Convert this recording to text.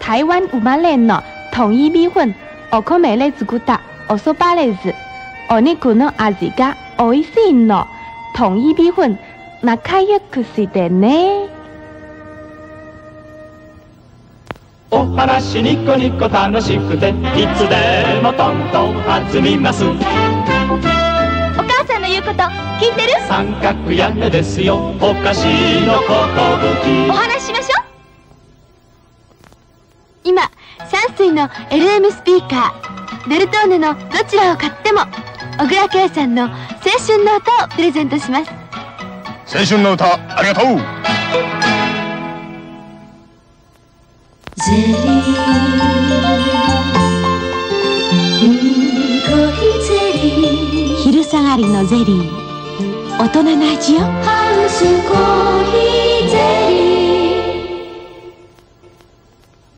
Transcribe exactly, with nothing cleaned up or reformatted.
台湾生まれの統一米粉、お米で作ったお蕎麦です。お肉の味が美味しいの。統一米粉、仲良くしてね。 お話ニコニコ楽しくていつでもトントン弾みます。お母さんの言うこと聞いてる？ 三角屋根ですよ、お菓子のことぶき。 お話ししましょう。今山水の エルエム スピーカー、デルトーネのどちらを買っても小倉圭さんの青春の歌をプレゼントします。 青春の歌、ありがとう。 ゼリー、うんこいゼリー、 昼下がりのゼリー、大人の味よ。 ハウスコーヒー